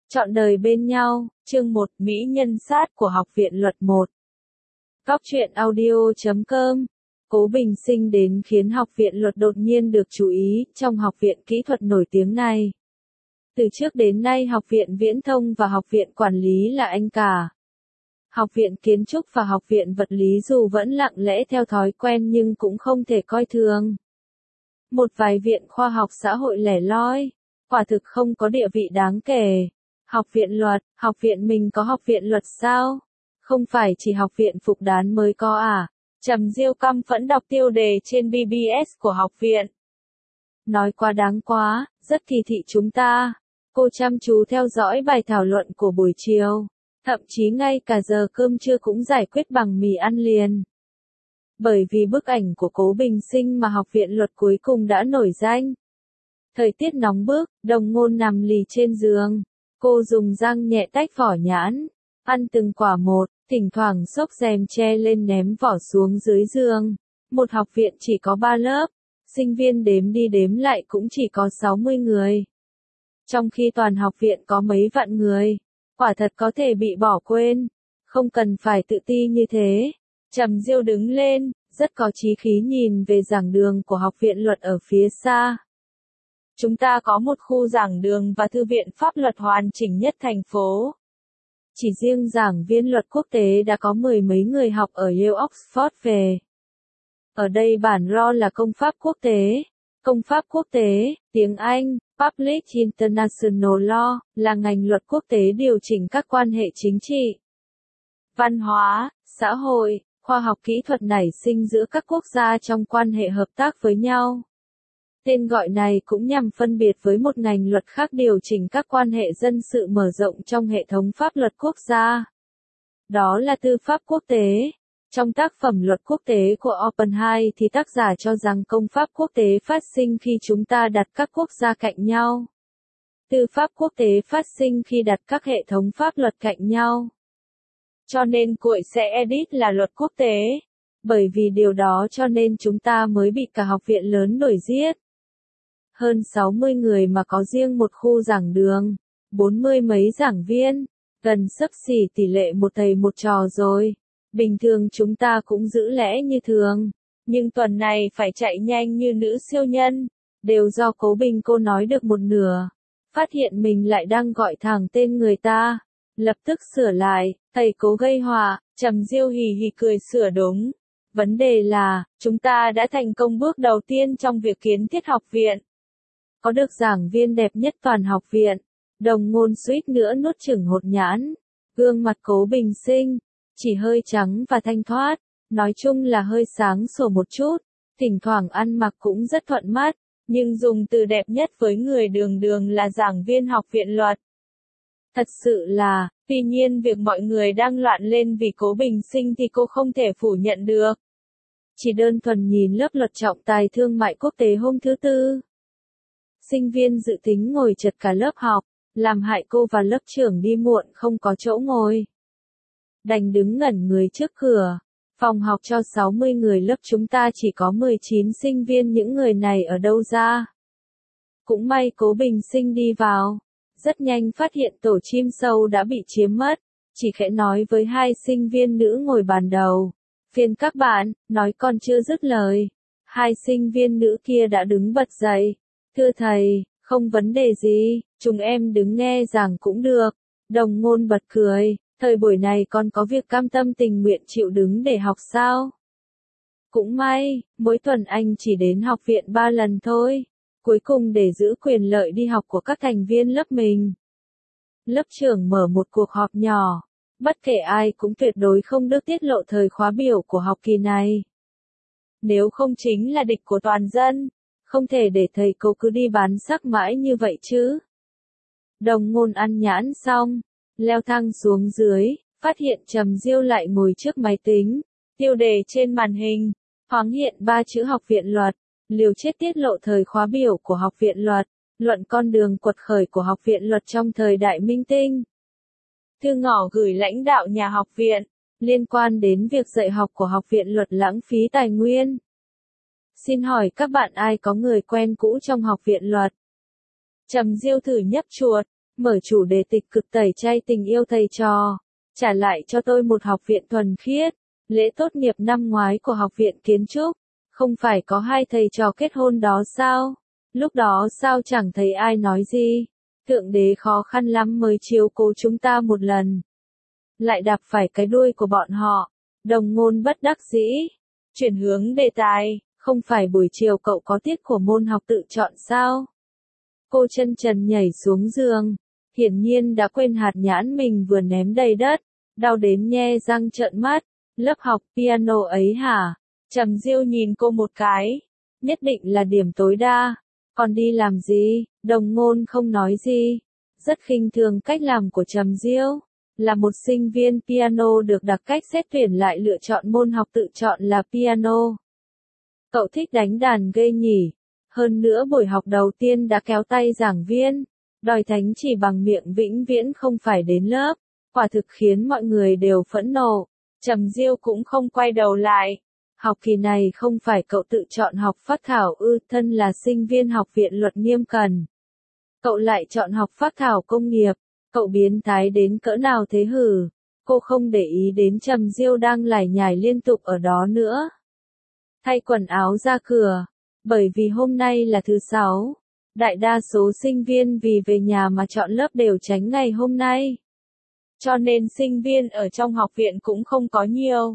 Trọn đời bên nhau, chương 1, Mỹ nhân sát của Học viện Luật 1. Góc truyện audio.com. Cố Bình Sinh đến khiến Học viện Luật đột nhiên được chú ý trong học viện kỹ thuật nổi tiếng này. Từ trước đến nay Học viện Viễn thông và Học viện Quản lý là anh cả. Học viện Kiến trúc và Học viện Vật lý dù vẫn lặng lẽ theo thói quen nhưng cũng không thể coi thường. Một vài viện khoa học xã hội lẻ loi, quả thực không có địa vị đáng kể. Học viện Luật, học viện mình có Học viện Luật sao? Không phải chỉ Học viện Phục Đán mới có à? Trầm Diêu căm phẫn đọc tiêu đề trên BBS của học viện. Nói quá đáng quá, rất kỳ thị chúng ta. Cô chăm chú theo dõi bài thảo luận của buổi chiều. Thậm chí ngay cả giờ cơm trưa cũng giải quyết bằng mì ăn liền. Bởi vì bức ảnh của Cố Bình Sinh mà Học viện Luật cuối cùng đã nổi danh. Thời tiết nóng bức, Đồng Ngôn nằm lì trên giường. Cô dùng răng nhẹ tách vỏ nhãn, ăn từng quả một, thỉnh thoảng xốc rèm che lên ném vỏ xuống dưới giường. Một học viện chỉ có 3 lớp, sinh viên đếm đi đếm lại cũng chỉ có 60 người. Trong khi toàn học viện có mấy vạn người, quả thật có thể bị bỏ quên. Không cần phải tự ti như thế. Trầm Diêu đứng lên, rất có chí khí nhìn về giảng đường của Học viện Luật ở phía xa. Chúng ta có một khu giảng đường và thư viện pháp luật hoàn chỉnh nhất thành phố. Chỉ riêng giảng viên luật quốc tế đã có 10 mấy người học ở Yale Oxford về. Ở đây bản RO là công pháp quốc tế. Công pháp quốc tế, tiếng Anh, Public International Law, là ngành luật quốc tế điều chỉnh các quan hệ chính trị, văn hóa, xã hội, khoa học kỹ thuật nảy sinh giữa các quốc gia trong quan hệ hợp tác với nhau. Tên gọi này cũng nhằm phân biệt với một ngành luật khác điều chỉnh các quan hệ dân sự mở rộng trong hệ thống pháp luật quốc gia. Đó là tư pháp quốc tế. Trong tác phẩm Luật quốc tế của Oppenheim thì tác giả cho rằng công pháp quốc tế phát sinh khi chúng ta đặt các quốc gia cạnh nhau. Tư pháp quốc tế phát sinh khi đặt các hệ thống pháp luật cạnh nhau. Cho nên cuội sẽ edit là luật quốc tế. Bởi vì điều đó cho nên chúng ta mới bị cả học viện lớn đuổi giết. Hơn 60 người mà có riêng một khu giảng đường, 40 mấy giảng viên, gần xấp xỉ tỷ lệ một thầy một trò rồi. Bình thường chúng ta cũng giữ lẽ như thường, nhưng tuần này phải chạy nhanh như nữ siêu nhân, đều do Cố Bình cô nói được một nửa. Phát hiện mình lại đang gọi thẳng tên người ta, lập tức sửa lại, thầy Cố gây họa, Trầm Diêu hì hì cười sửa đúng. Vấn đề là, chúng ta đã thành công bước đầu tiên trong việc kiến thiết học viện. Có được giảng viên đẹp nhất toàn học viện. Đồng Ngôn suýt nữa nuốt chửng hột nhãn. Gương mặt Cố Bình Sinh chỉ hơi trắng và thanh thoát, nói chung là hơi sáng sủa một chút, thỉnh thoảng ăn mặc cũng rất thuận mắt, nhưng dùng từ đẹp nhất với người đường đường là giảng viên Học viện Luật. Thật sự là, tuy nhiên việc mọi người đang loạn lên vì Cố Bình Sinh thì cô không thể phủ nhận được. Chỉ đơn thuần nhìn lớp luật trọng tài thương mại quốc tế hôm thứ Tư. Sinh viên dự tính ngồi chật cả lớp học, làm hại cô và lớp trưởng đi muộn không có chỗ ngồi. Đành đứng ngẩn người trước cửa. Phòng học cho 60 người lớp chúng ta chỉ có 19 sinh viên, những người này ở đâu ra? Cũng may Cố Bình Sinh đi vào. Rất nhanh phát hiện tổ chim sâu đã bị chiếm mất. Chỉ khẽ nói với hai sinh viên nữ ngồi bàn đầu. Phiền các bạn, nói còn chưa dứt lời. Hai sinh viên nữ kia đã đứng bật dậy. Thưa thầy, không vấn đề gì, chúng em đứng nghe giảng cũng được. Đồng Ngôn bật cười. Thời buổi này còn có việc cam tâm tình nguyện chịu đứng để học sao? Cũng may, mỗi tuần anh chỉ đến học viện 3 lần thôi. Cuối cùng để giữ quyền lợi đi học của các thành viên lớp mình. Lớp trưởng mở một cuộc họp nhỏ. Bất kể ai cũng tuyệt đối không được tiết lộ thời khóa biểu của học kỳ này. Nếu không chính là địch của toàn dân. Không thể để thầy cô cứ đi bán sắc mãi như vậy chứ. Đồng Ngôn ăn nhãn xong, leo thang xuống dưới, phát hiện Trầm Diêu lại ngồi trước máy tính. Tiêu đề trên màn hình, thoáng hiện 3 chữ Học viện Luật, liều chết tiết lộ thời khóa biểu của Học viện Luật, luận con đường quật khởi của Học viện Luật trong thời đại Minh Tinh. Thư ngỏ gửi lãnh đạo nhà học viện, liên quan đến việc dạy học của Học viện Luật lãng phí tài nguyên. Xin hỏi các bạn ai có người quen cũ trong Học viện Luật? Trầm Diêu thử nhấp chuột, mở chủ đề tịch cực tẩy chay tình yêu thầy trò, trả lại cho tôi một học viện thuần khiết. Lễ tốt nghiệp năm ngoái của học viện kiến trúc, không phải có hai thầy trò kết hôn đó sao? Lúc đó sao chẳng thấy ai nói gì? Thượng đế khó khăn lắm mới chiếu cố chúng ta một lần. Lại đạp phải cái đuôi của bọn họ. Đồng Ngôn bất đắc dĩ. Chuyển hướng đề tài, không phải buổi chiều cậu có tiết của môn học tự chọn sao? Cô chân trần nhảy xuống giường. Hiển nhiên đã quên hạt nhãn mình vừa ném đầy đất. Đau đến nhe răng trợn mắt. Lớp học piano ấy hả? Trầm Diêu nhìn cô một cái. Nhất định là điểm tối đa. Còn đi làm gì? Đồng Ngôn không nói gì. Rất khinh thường cách làm của Trầm Diêu. Là một sinh viên piano được đặc cách xét tuyển lại lựa chọn môn học tự chọn là piano. Cậu thích đánh đàn ghê nhỉ? Hơn nữa buổi học đầu tiên đã kéo tay giảng viên. Đòi thánh chỉ bằng miệng vĩnh viễn không phải đến lớp. Quả thực khiến mọi người đều phẫn nộ. Trầm Diêu cũng không quay đầu lại. Học kỳ này không phải cậu tự chọn học phác thảo ư? Thân là sinh viên học viện luật nghiêm cần. Cậu lại chọn học phác thảo công nghiệp. Cậu biến thái đến cỡ nào thế hử? Cô không để ý đến Trầm Diêu đang lải nhải liên tục ở đó nữa. Thay quần áo ra cửa. Bởi vì hôm nay là thứ sáu. Đại đa số sinh viên vì về nhà mà chọn lớp đều tránh ngày hôm nay. Cho nên sinh viên ở trong học viện cũng không có nhiều.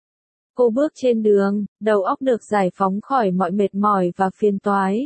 Cô bước trên đường, đầu óc được giải phóng khỏi mọi mệt mỏi và phiền toái.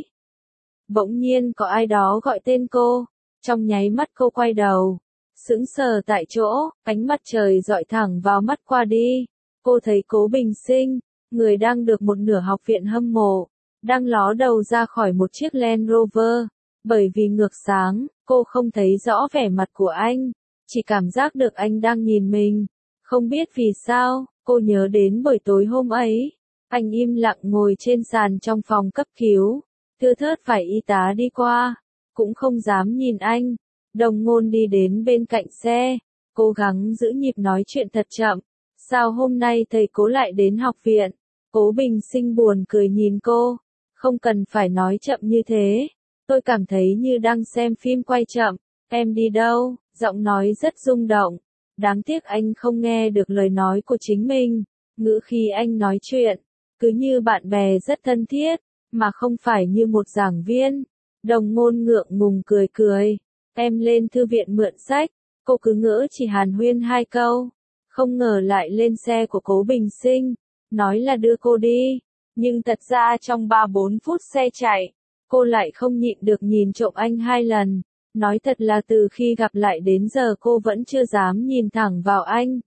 Bỗng nhiên có ai đó gọi tên cô. Trong nháy mắt cô quay đầu. Sững sờ tại chỗ, ánh mặt trời dọi thẳng vào mắt qua đi. Cô thấy Cố Bình Sinh, người đang được một nửa học viện hâm mộ, đang ló đầu ra khỏi một chiếc Land Rover. Bởi vì ngược sáng, cô không thấy rõ vẻ mặt của anh. Chỉ cảm giác được anh đang nhìn mình. Không biết vì sao, cô nhớ đến buổi tối hôm ấy. Anh im lặng ngồi trên sàn trong phòng cấp cứu. Thưa thớt phải y tá đi qua. Cũng không dám nhìn anh. Đồng Ngôn đi đến bên cạnh xe. Cố gắng giữ nhịp nói chuyện thật chậm. Sao hôm nay thầy Cố lại đến học viện? Cố Bình Sinh buồn cười nhìn cô. Không cần phải nói chậm như thế. Tôi cảm thấy như đang xem phim quay chậm. Em đi đâu? Giọng nói rất rung động. Đáng tiếc anh không nghe được lời nói của chính mình. Ngữ khí anh nói chuyện, cứ như bạn bè rất thân thiết, mà không phải như một giảng viên. Đồng Ngôn ngượng ngùng cười cười. Em lên thư viện mượn sách. Cô cứ ngỡ chỉ hàn huyên hai câu. Không ngờ lại lên xe của Cố Bình Sinh. Nói là đưa cô đi. Nhưng thật ra trong 3-4 phút xe chạy, cô lại không nhịn được nhìn trộm anh 2 lần. Nói thật là từ khi gặp lại đến giờ cô vẫn chưa dám nhìn thẳng vào anh.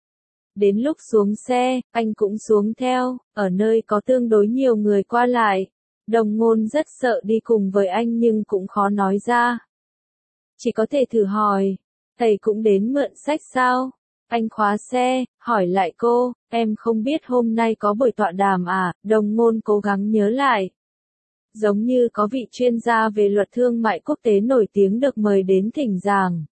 Đến lúc xuống xe, anh cũng xuống theo, ở nơi có tương đối nhiều người qua lại. Đồng Ngôn rất sợ đi cùng với anh nhưng cũng khó nói ra. Chỉ có thể thử hỏi, thầy cũng đến mượn sách sao? Anh khóa xe, hỏi lại cô, em không biết hôm nay có buổi tọa đàm à? Đồng Ngôn cố gắng nhớ lại. Giống như có vị chuyên gia về luật thương mại quốc tế nổi tiếng được mời đến thỉnh giảng.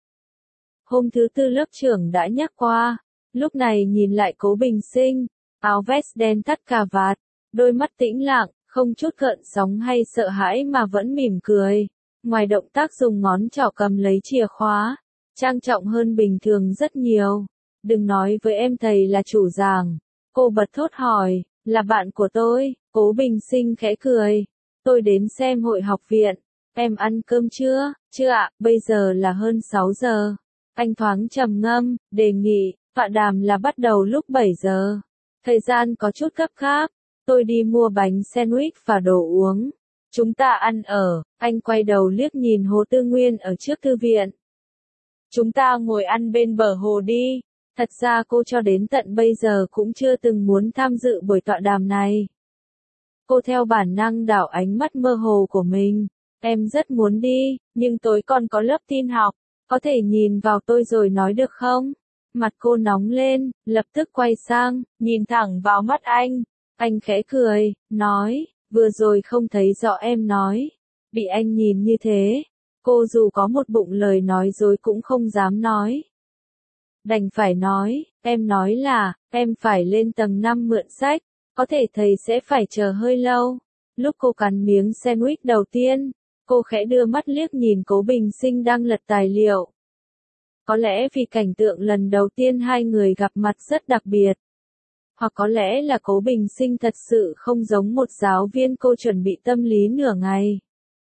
Hôm thứ tư lớp trưởng đã nhắc qua. Lúc này nhìn lại Cố Bình Sinh, áo vest đen thắt cà vạt, đôi mắt tĩnh lặng, không chút gợn sóng hay sợ hãi mà vẫn mỉm cười. Ngoài động tác dùng ngón trỏ cầm lấy chìa khóa, trang trọng hơn bình thường rất nhiều. Đừng nói với em thầy là chủ giảng. Cô bật thốt hỏi, là bạn của tôi. Cố Bình Sinh khẽ cười. Tôi đến xem hội học viện. Em ăn cơm chưa? Chưa ạ, bây giờ là hơn 6 giờ. Anh thoáng trầm ngâm, đề nghị, tọa đàm là bắt đầu lúc 7 giờ. Thời gian có chút gấp gáp. Tôi đi mua bánh sandwich và đồ uống. Chúng ta ăn ở. Anh quay đầu liếc nhìn Hồ Tư Nguyên ở trước thư viện. Chúng ta ngồi ăn bên bờ hồ đi. Thật ra cô cho đến tận bây giờ cũng chưa từng muốn tham dự buổi tọa đàm này. Cô theo bản năng đảo ánh mắt mơ hồ của mình. Em rất muốn đi, nhưng tối còn có lớp tin học. Có thể nhìn vào tôi rồi nói được không? Mặt cô nóng lên, lập tức quay sang, nhìn thẳng vào mắt anh. Anh khẽ cười, nói, vừa rồi không thấy rõ em nói. Bị anh nhìn như thế, cô dù có một bụng lời nói dối cũng không dám nói. Đành phải nói, em nói là, em phải lên tầng 5 mượn sách, có thể thầy sẽ phải chờ hơi lâu. Lúc cô cắn miếng sandwich đầu tiên, Cô khẽ đưa mắt liếc nhìn Cố Bình Sinh đang lật tài liệu. Có lẽ vì cảnh tượng lần đầu tiên hai người gặp mặt rất đặc biệt. Hoặc có lẽ là Cố Bình Sinh thật sự không giống một giáo viên cô chuẩn bị tâm lý nửa ngày.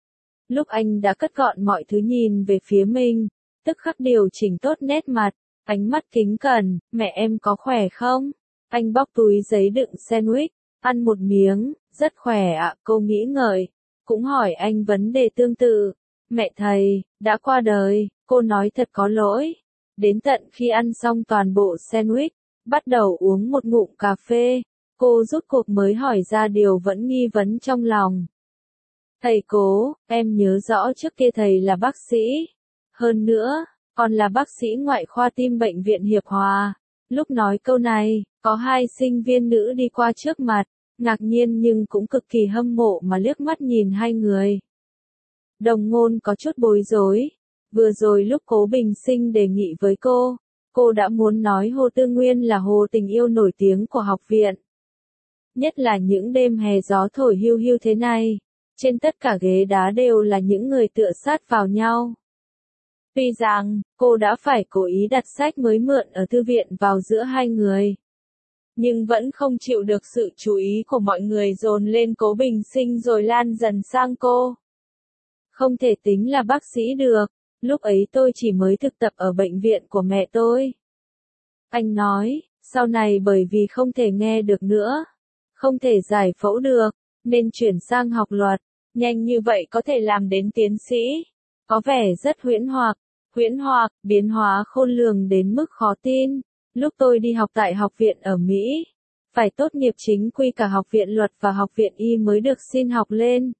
Lúc anh đã cất gọn mọi thứ nhìn về phía mình, tức khắc điều chỉnh tốt nét mặt, ánh mắt kính cẩn, mẹ em có khỏe không? Anh bóc túi giấy đựng sandwich, ăn một miếng, rất khỏe ạ, cô nghĩ ngợi, cũng hỏi anh vấn đề tương tự. Mẹ thầy, đã qua đời, cô nói thật có lỗi. Đến tận khi ăn xong toàn bộ sandwich, bắt đầu uống một ngụm cà phê, cô rút cuộc mới hỏi ra điều vẫn nghi vấn trong lòng. Thầy Cố, em nhớ rõ trước kia thầy là bác sĩ. Hơn nữa, còn là bác sĩ ngoại khoa tim bệnh viện Hiệp Hòa. Lúc nói câu này, có hai sinh viên nữ đi qua trước mặt, ngạc nhiên nhưng cũng cực kỳ hâm mộ mà liếc mắt nhìn hai người. Đồng Ngôn có chút bối rối. Vừa rồi lúc Cố Bình Sinh đề nghị với cô đã muốn nói Hồ Tư Nguyên là hồ tình yêu nổi tiếng của học viện. Nhất là những đêm hè gió thổi hiu hiu thế này, trên tất cả ghế đá đều là những người tựa sát vào nhau. Tuy rằng, cô đã phải cố ý đặt sách mới mượn ở thư viện vào giữa hai người, nhưng vẫn không chịu được sự chú ý của mọi người dồn lên Cố Bình Sinh rồi lan dần sang cô. Không thể tính là bác sĩ được, lúc ấy tôi chỉ mới thực tập ở bệnh viện của mẹ tôi. Anh nói, sau này bởi vì không thể nghe được nữa, không thể giải phẫu được, nên chuyển sang học luật, nhanh như vậy có thể làm đến tiến sĩ. Có vẻ rất huyễn hoặc, biến hóa khôn lường đến mức khó tin. Lúc tôi đi học tại học viện ở Mỹ, phải tốt nghiệp chính quy cả học viện luật và học viện y mới được xin học lên.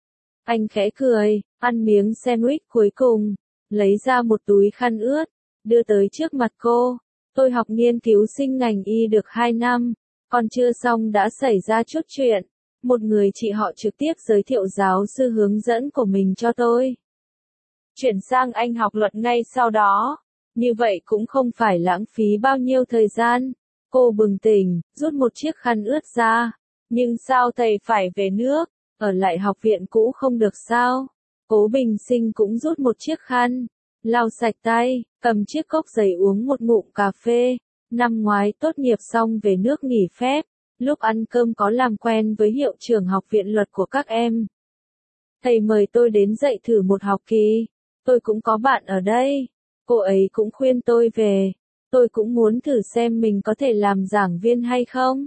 Anh khẽ cười, ăn miếng sandwich cuối cùng, lấy ra một túi khăn ướt, đưa tới trước mặt cô. Tôi học nghiên cứu sinh ngành y được 2 năm, còn chưa xong đã xảy ra chút chuyện. Một người chị họ trực tiếp giới thiệu giáo sư hướng dẫn của mình cho tôi. Chuyển sang Anh học luật ngay sau đó. Như vậy cũng không phải lãng phí bao nhiêu thời gian. Cô bừng tỉnh, rút một chiếc khăn ướt ra. Nhưng sao thầy phải về nước, ở lại học viện cũ không được sao? Cố Bình Sinh cũng rút một chiếc khăn, lau sạch tay, cầm chiếc cốc giấy uống một ngụm cà phê. Năm ngoái tốt nghiệp xong về nước nghỉ phép, lúc ăn cơm có làm quen với hiệu trưởng học viện luật của các em. Thầy mời tôi đến dạy thử một học kỳ, tôi cũng có bạn ở đây, cô ấy cũng khuyên tôi về, tôi cũng muốn thử xem mình có thể làm giảng viên hay không.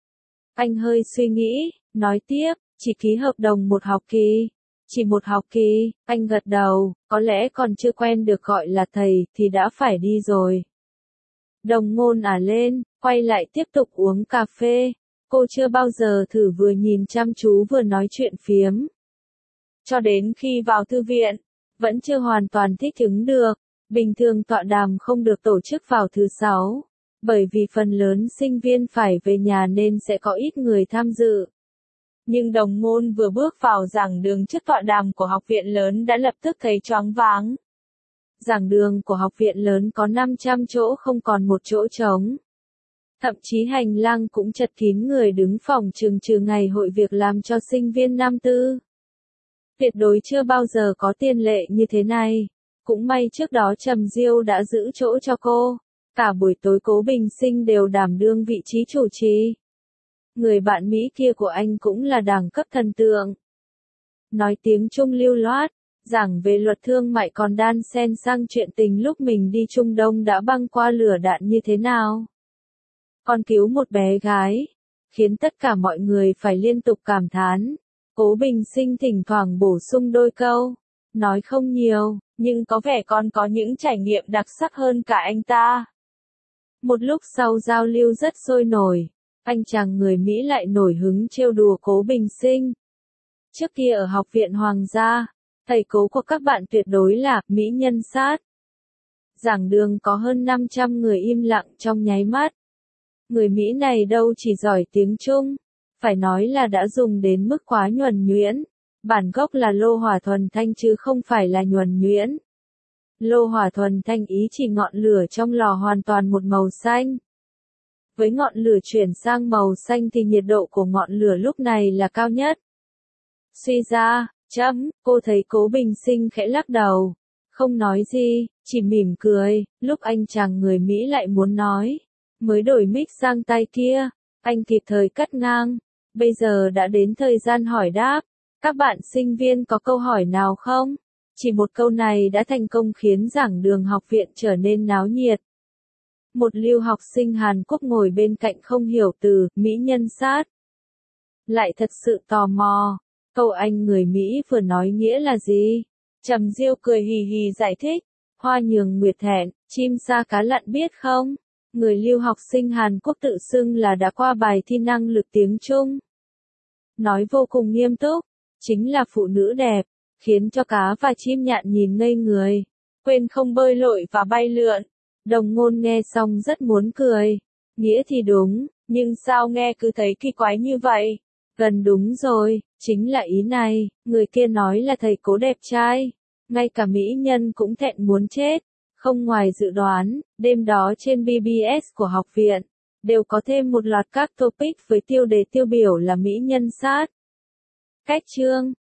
Anh hơi suy nghĩ, nói tiếp, chỉ ký hợp đồng một học kỳ. Chỉ một học kỳ, anh gật đầu, có lẽ còn chưa quen được gọi là thầy thì đã phải đi rồi. Đồng Ngôn lên, quay lại tiếp tục uống cà phê. Cô chưa bao giờ thử vừa nhìn chăm chú vừa nói chuyện phiếm. Cho đến khi vào thư viện, vẫn chưa hoàn toàn thích ứng được. Bình thường tọa đàm không được tổ chức vào thứ 6, bởi vì phần lớn sinh viên phải về nhà nên sẽ có ít người tham dự. Nhưng Đồng Ngôn vừa bước vào giảng đường trước tọa đàm của học viện lớn đã lập tức thấy choáng váng. Giảng đường của học viện lớn có 500 chỗ không còn một chỗ trống. Thậm chí hành lang cũng chật kín người đứng phòng trừ ngày hội việc làm cho sinh viên năm tư. Tuyệt đối chưa bao giờ có tiền lệ như thế này. Cũng may trước đó Trầm Diêu đã giữ chỗ cho cô. Cả buổi tối Cố Bình Sinh đều đảm đương vị trí chủ trì. Người bạn Mỹ kia của anh cũng là đẳng cấp thần tượng. Nói tiếng Trung lưu loát, giảng về luật thương mại còn đan xen sang chuyện tình lúc mình đi Trung Đông đã băng qua lửa đạn như thế nào. Còn cứu một bé gái, khiến tất cả mọi người phải liên tục cảm thán. Cố Bình Sinh thỉnh thoảng bổ sung đôi câu, nói không nhiều, nhưng có vẻ còn có những trải nghiệm đặc sắc hơn cả anh ta. Một lúc sau giao lưu rất sôi nổi, anh chàng người Mỹ lại nổi hứng trêu đùa Cố Bình Sinh. Trước kia ở học viện Hoàng gia, thầy Cố của các bạn tuyệt đối là mỹ nhân sát. Giảng đường có hơn 500 người im lặng trong nháy mắt. Người Mỹ này đâu chỉ giỏi tiếng Trung, phải nói là đã dùng đến mức quá nhuần nhuyễn. Bản gốc là lô hỏa thuần thanh chứ không phải là nhuần nhuyễn. Lô hỏa thuần thanh ý chỉ ngọn lửa trong lò hoàn toàn một màu xanh. Với ngọn lửa chuyển sang màu xanh thì nhiệt độ của ngọn lửa lúc này là cao nhất. Suy ra, Cô thấy Cố Bình Sinh khẽ lắc đầu. Không nói gì, chỉ mỉm cười, lúc anh chàng người Mỹ lại muốn nói. Mới đổi mic sang tay kia, anh kịp thời cắt ngang. Bây giờ đã đến thời gian hỏi đáp. Các bạn sinh viên có câu hỏi nào không? Chỉ một câu này đã thành công khiến giảng đường học viện trở nên náo nhiệt. Một lưu học sinh Hàn Quốc ngồi bên cạnh không hiểu từ mỹ nhân sát. Lại thật sự tò mò. Câu anh người Mỹ vừa nói nghĩa là gì? Trầm Diêu cười hì hì giải thích. Hoa nhường nguyệt thẹn, chim sa cá lặn biết không? Người lưu học sinh Hàn Quốc tự xưng là đã qua bài thi năng lực tiếng Trung. Nói vô cùng nghiêm túc, chính là phụ nữ đẹp, khiến cho cá và chim nhạn nhìn ngây người, quên không bơi lội và bay lượn. Đồng Ngôn nghe xong rất muốn cười, nghĩa thì đúng, nhưng sao nghe cứ thấy kỳ quái như vậy? Gần đúng rồi, chính là ý này, người kia nói là thầy Cố đẹp trai, ngay cả mỹ nhân cũng thẹn muốn chết. Không ngoài dự đoán, đêm đó trên BBS của học viện, đều có thêm một loạt các topic với tiêu đề tiêu biểu là mỹ nhân sát. Cách chương